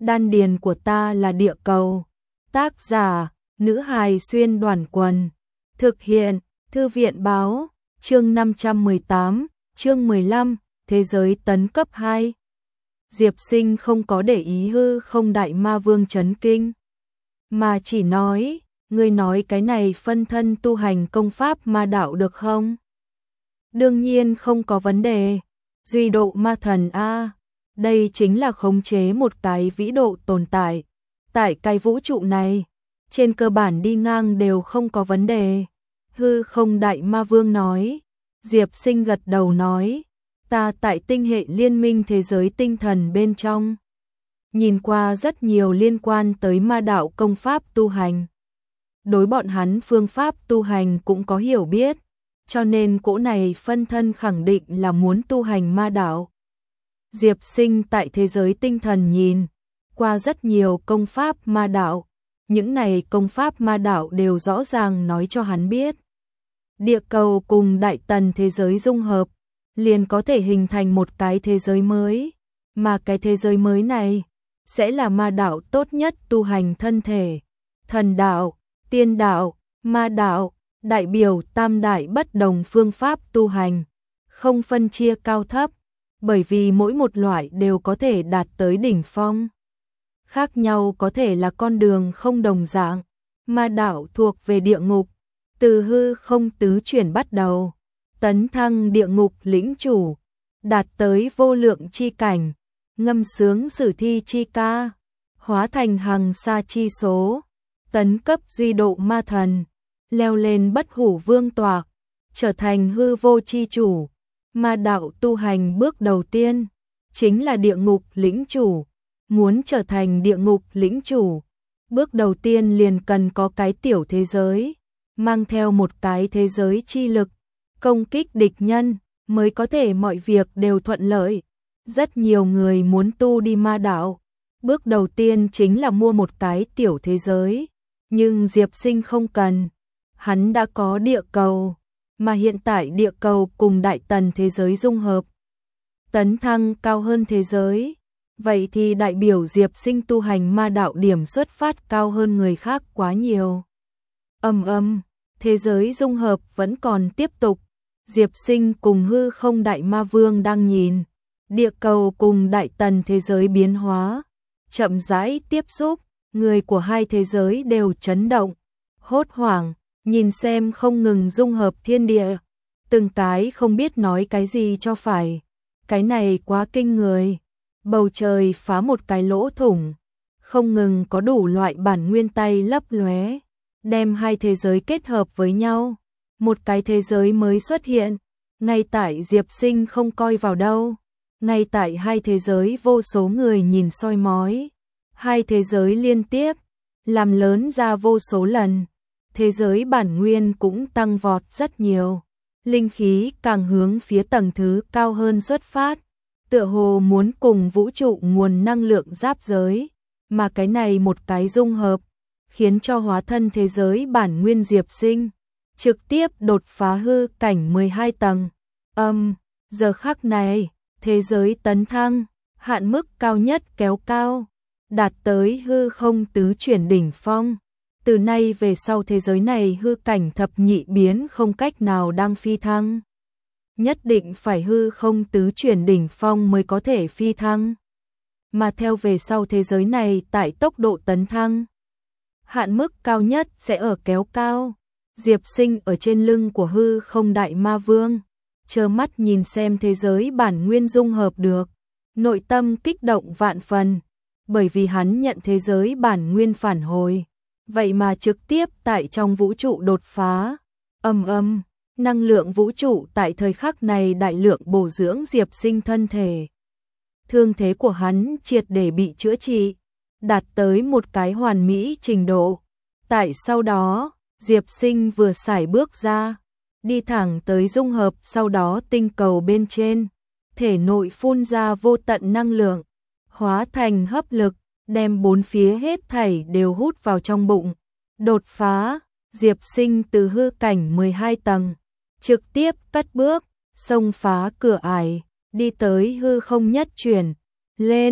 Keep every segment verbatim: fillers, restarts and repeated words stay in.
Đan điền của ta là địa cầu. Tác giả, nữ hài xuyên đoàn quần. Thực hiện, thư viện báo, chương năm trăm mười tám, chương mười lăm, thế giới tấn cấp hai. Diệp Sinh không có để ý Hư Không Đại Ma Vương chấn kinh, mà chỉ nói, ngươi nói cái này phân thân tu hành công pháp ma đạo được không? Đương nhiên không có vấn đề. Duy độ ma thần a, đây chính là khống chế một cái vĩ độ tồn tại. Tại cái vũ trụ này, trên cơ bản đi ngang đều không có vấn đề. Hư Không Đại Ma Vương nói. Diệp Sinh gật đầu nói, ta tại tinh hệ liên minh thế giới tinh thần bên trong, nhìn qua rất nhiều liên quan tới ma đạo công pháp tu hành. Đối bọn hắn phương pháp tu hành cũng có hiểu biết, cho nên cỗ này phân thân khẳng định là muốn tu hành ma đạo. Diệp Sinh tại thế giới tinh thần nhìn qua rất nhiều công pháp ma đạo, những này công pháp ma đạo đều rõ ràng nói cho hắn biết. Địa cầu cùng đại tần thế giới dung hợp, liền có thể hình thành một cái thế giới mới, mà cái thế giới mới này sẽ là ma đạo tốt nhất tu hành thân thể. Thần đạo, tiên đạo, ma đạo, đại biểu tam đại bất đồng phương pháp tu hành, không phân chia cao thấp, bởi vì mỗi một loại đều có thể đạt tới đỉnh phong. Khác nhau có thể là con đường không đồng dạng. Ma đạo thuộc về địa ngục, từ hư không tứ chuyển bắt đầu, tấn thăng địa ngục lĩnh chủ, đạt tới vô lượng chi cảnh, ngâm sướng sử thi chi ca, hóa thành hằng sa chi số, tấn cấp duy độ ma thần, leo lên bất hủ vương tọa, trở thành hư vô chi chủ. Ma đạo tu hành bước đầu tiên chính là địa ngục lĩnh chủ. Muốn trở thành địa ngục lĩnh chủ, bước đầu tiên liền cần có cái tiểu thế giới, mang theo một cái thế giới chi lực, công kích địch nhân, mới có thể mọi việc đều thuận lợi. Rất nhiều người muốn tu đi ma đạo, bước đầu tiên chính là mua một cái tiểu thế giới, nhưng Diệp Sinh không cần, hắn đã có địa cầu, mà hiện tại địa cầu cùng đại tần thế giới dung hợp, tấn thăng cao hơn thế giới. Vậy thì đại biểu Diệp Sinh tu hành ma đạo điểm xuất phát cao hơn người khác quá nhiều. Ầm ầm, thế giới dung hợp vẫn còn tiếp tục. Diệp Sinh cùng Hư Không Đại Ma Vương đang nhìn địa cầu cùng đại tần thế giới biến hóa, chậm rãi tiếp xúc, người của hai thế giới đều chấn động, hốt hoảng, nhìn xem không ngừng dung hợp thiên địa, từng cái không biết nói cái gì cho phải. Cái này quá kinh người. Bầu trời phá một cái lỗ thủng, không ngừng có đủ loại bản nguyên tay lấp lóe, đem hai thế giới kết hợp với nhau, một cái thế giới mới xuất hiện. Ngay tại Diệp Sinh không coi vào đâu, ngay tại hai thế giới vô số người nhìn soi mói, hai thế giới liên tiếp làm lớn ra vô số lần, thế giới bản nguyên cũng tăng vọt rất nhiều, linh khí càng hướng phía tầng thứ cao hơn xuất phát, tựa hồ muốn cùng vũ trụ nguồn năng lượng giáp giới, mà cái này một cái dung hợp, khiến cho hóa thân thế giới bản nguyên Diệp Sinh trực tiếp đột phá hư cảnh mười hai tầng. Âm, giờ khắc này, thế giới tấn thăng, hạn mức cao nhất kéo cao, đạt tới hư không tứ chuyển đỉnh phong. Từ nay về sau thế giới này hư cảnh thập nhị biến không cách nào đang phi thăng. Nhất định phải hư không tứ chuyển đỉnh phong mới có thể phi thăng. Mà theo về sau thế giới này tại tốc độ tấn thăng, hạn mức cao nhất sẽ ở kéo cao. Diệp Sinh ở trên lưng của Hư Không Đại Ma Vương, trơ mắt nhìn xem thế giới bản nguyên dung hợp được, nội tâm kích động vạn phần, bởi vì hắn nhận thế giới bản nguyên phản hồi, vậy mà trực tiếp tại trong vũ trụ đột phá. Âm âm, năng lượng vũ trụ tại thời khắc này đại lượng bổ dưỡng Diệp Sinh thân thể. Thương thế của hắn triệt để bị chữa trị, đạt tới một cái hoàn mỹ trình độ. Tại sau đó, Diệp Sinh vừa sải bước ra, đi thẳng tới dung hợp, sau đó tinh cầu bên trên, thể nội phun ra vô tận năng lượng, hóa thành hấp lực, đem bốn phía hết thảy đều hút vào trong bụng. Đột phá, Diệp Sinh từ hư cảnh mười hai tầng, trực tiếp cất bước, xông phá cửa ải, đi tới hư không nhất chuyển, lên,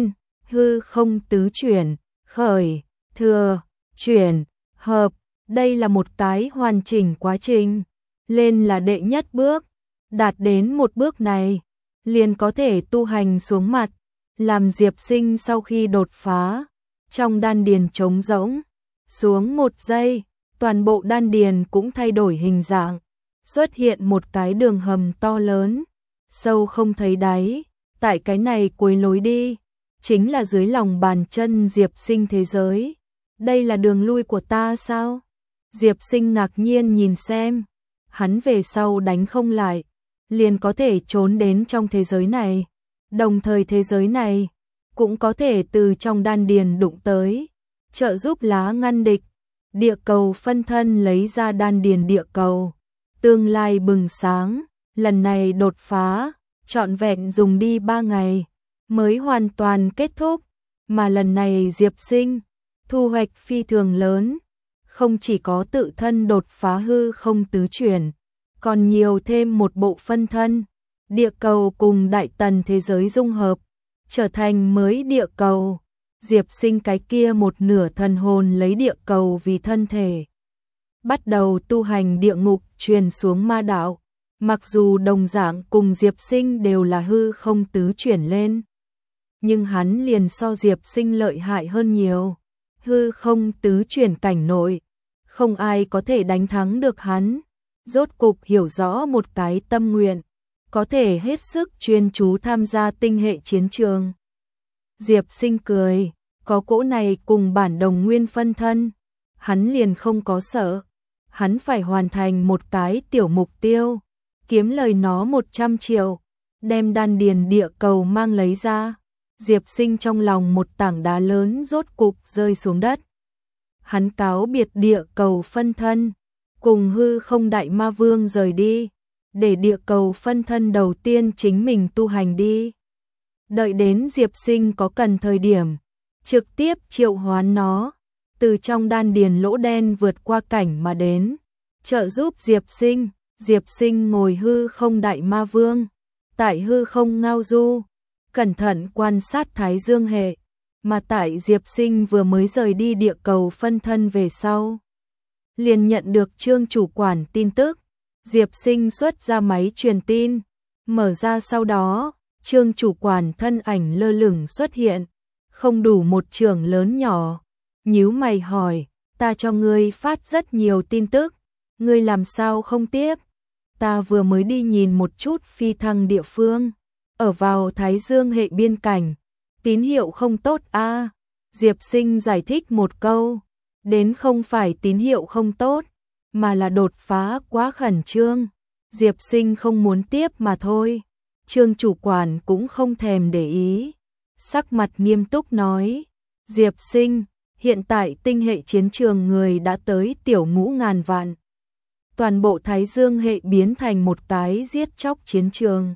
hư không tứ chuyển, khởi, thừa, chuyển, hợp, đây là một cái hoàn chỉnh quá trình, lên là đệ nhất bước, đạt đến một bước này, liền có thể tu hành xuống mặt, làm Diệp Sinh sau khi đột phá, trong đan điền trống rỗng, xuống một giây, toàn bộ đan điền cũng thay đổi hình dạng, xuất hiện một cái đường hầm to lớn, sâu không thấy đáy, tại cái này cuối lối đi, chính là dưới lòng bàn chân Diệp Sinh thế giới. Đây là đường lui của ta sao? Diệp Sinh ngạc nhiên nhìn xem, hắn về sau đánh không lại, liền có thể trốn đến trong thế giới này, đồng thời thế giới này cũng có thể từ trong đan điền đụng tới, trợ giúp lá ngăn địch. Địa cầu phân thân lấy ra đan điền địa cầu, tương lai bừng sáng, lần này đột phá, trọn vẹn dùng đi ba ngày, mới hoàn toàn kết thúc, mà lần này Diệp Sinh, thu hoạch phi thường lớn, không chỉ có tự thân đột phá hư không tứ chuyển, còn nhiều thêm một bộ phân thân, địa cầu cùng đại tần thế giới dung hợp, trở thành mới địa cầu. Diệp Sinh cái kia một nửa thần hồn lấy địa cầu vì thân thể, bắt đầu tu hành địa ngục truyền xuống ma đạo, mặc dù đồng dạng cùng Diệp Sinh đều là hư không tứ chuyển lên, nhưng hắn liền so Diệp Sinh lợi hại hơn nhiều, hư không tứ chuyển cảnh nội, không ai có thể đánh thắng được hắn, rốt cục hiểu rõ một cái tâm nguyện, có thể hết sức chuyên chú tham gia tinh hệ chiến trường. Diệp Sinh cười, có cỗ này cùng bản đồng nguyên phân thân, hắn liền không có sợ, hắn phải hoàn thành một cái tiểu mục tiêu, kiếm lời nó một trăm triệu, đem đan điền địa cầu mang lấy ra. Diệp Sinh trong lòng một tảng đá lớn rốt cục rơi xuống đất. Hắn cáo biệt địa cầu phân thân, cùng hư không đại ma vương rời đi, để địa cầu phân thân đầu tiên chính mình tu hành đi. Đợi đến Diệp Sinh có cần thời điểm, trực tiếp triệu hoán nó, từ trong đan điền lỗ đen vượt qua cảnh mà đến, trợ giúp Diệp Sinh. Diệp Sinh ngồi hư không đại ma vương, tại hư không ngao du, cẩn thận quan sát Thái Dương hệ, mà tại Diệp Sinh vừa mới rời đi địa cầu phân thân về sau, liền nhận được Trương chủ quản tin tức. Diệp Sinh xuất ra máy truyền tin, mở ra sau đó, Trương chủ quản thân ảnh lơ lửng xuất hiện, không đủ một chưởng lớn nhỏ, nhíu mày hỏi, ta cho ngươi phát rất nhiều tin tức, ngươi làm sao không tiếp? Ta vừa mới đi nhìn một chút phi thăng địa phương, ở vào Thái Dương hệ biên cảnh, tín hiệu không tốt a. À. Diệp Sinh giải thích một câu, đến không phải tín hiệu không tốt, mà là đột phá quá khẩn trương, Diệp Sinh không muốn tiếp mà thôi. Trương chủ quản cũng không thèm để ý, sắc mặt nghiêm túc nói, Diệp Sinh, hiện tại tinh hệ chiến trường người đã tới tiểu ngũ ngàn vạn. Toàn bộ Thái Dương hệ biến thành một cái giết chóc chiến trường.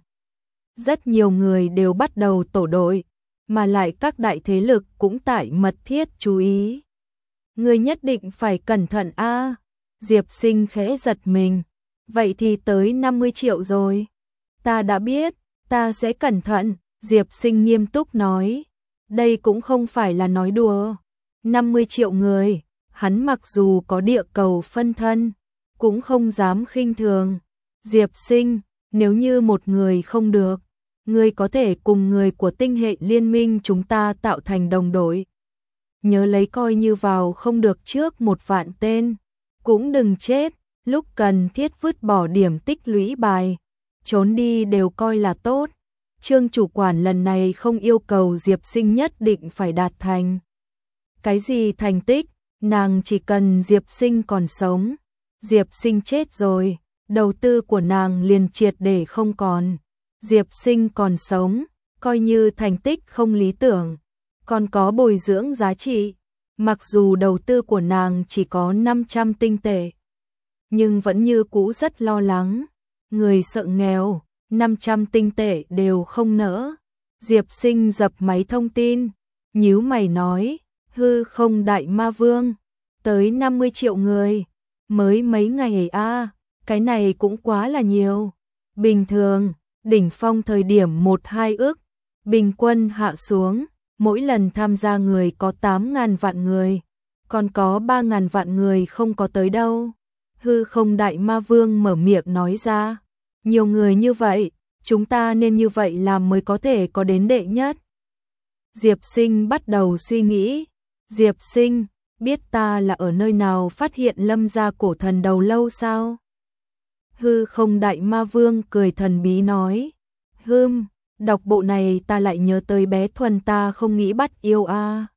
Rất nhiều người đều bắt đầu tổ đội, mà lại các đại thế lực cũng tại mật thiết chú ý. Người nhất định phải cẩn thận a. À. Diệp Sinh khẽ giật mình, vậy thì tới năm mươi triệu rồi. Ta đã biết, ta sẽ cẩn thận, Diệp Sinh nghiêm túc nói. Đây cũng không phải là nói đùa. năm mươi triệu người, hắn mặc dù có địa cầu phân thân, cũng không dám khinh thường. Diệp Sinh, nếu như một người không được, ngươi có thể cùng người của tinh hệ liên minh chúng ta tạo thành đồng đội. Nhớ lấy coi như vào không được trước một vạn tên, cũng đừng chết, lúc cần thiết vứt bỏ điểm tích lũy bài, trốn đi đều coi là tốt. Trương chủ quản lần này không yêu cầu Diệp Sinh nhất định phải đạt thành cái gì thành tích, nàng chỉ cần Diệp Sinh còn sống. Diệp Sinh chết rồi, đầu tư của nàng liền triệt để không còn. Diệp Sinh còn sống, coi như thành tích không lý tưởng, còn có bồi dưỡng giá trị. Mặc dù đầu tư của nàng chỉ có năm trăm tinh tệ, nhưng vẫn như cũ rất lo lắng. Người sợ nghèo, năm trăm tinh tệ đều không nỡ. Diệp Sinh dập máy thông tin, nhíu mày nói, hư không đại ma vương, tới năm mươi triệu người, mới mấy ngày a, à, cái này cũng quá là nhiều. Bình thường, đỉnh phong thời điểm một hai ước, bình quân hạ xuống, mỗi lần tham gia người có tám ngàn vạn người, còn có ba ngàn vạn người không có tới đâu. Hư Không Đại Ma Vương mở miệng nói ra, nhiều người như vậy, chúng ta nên như vậy làm mới có thể có đến đệ nhất. Diệp Sinh bắt đầu suy nghĩ, Diệp Sinh, biết ta là ở nơi nào phát hiện Lâm gia cổ thần đầu lâu sao? Hư Không Đại Ma Vương cười thần bí nói, hừm, đọc bộ này ta lại nhớ tới bé Thuần ta không nghĩ bắt yêu a. À.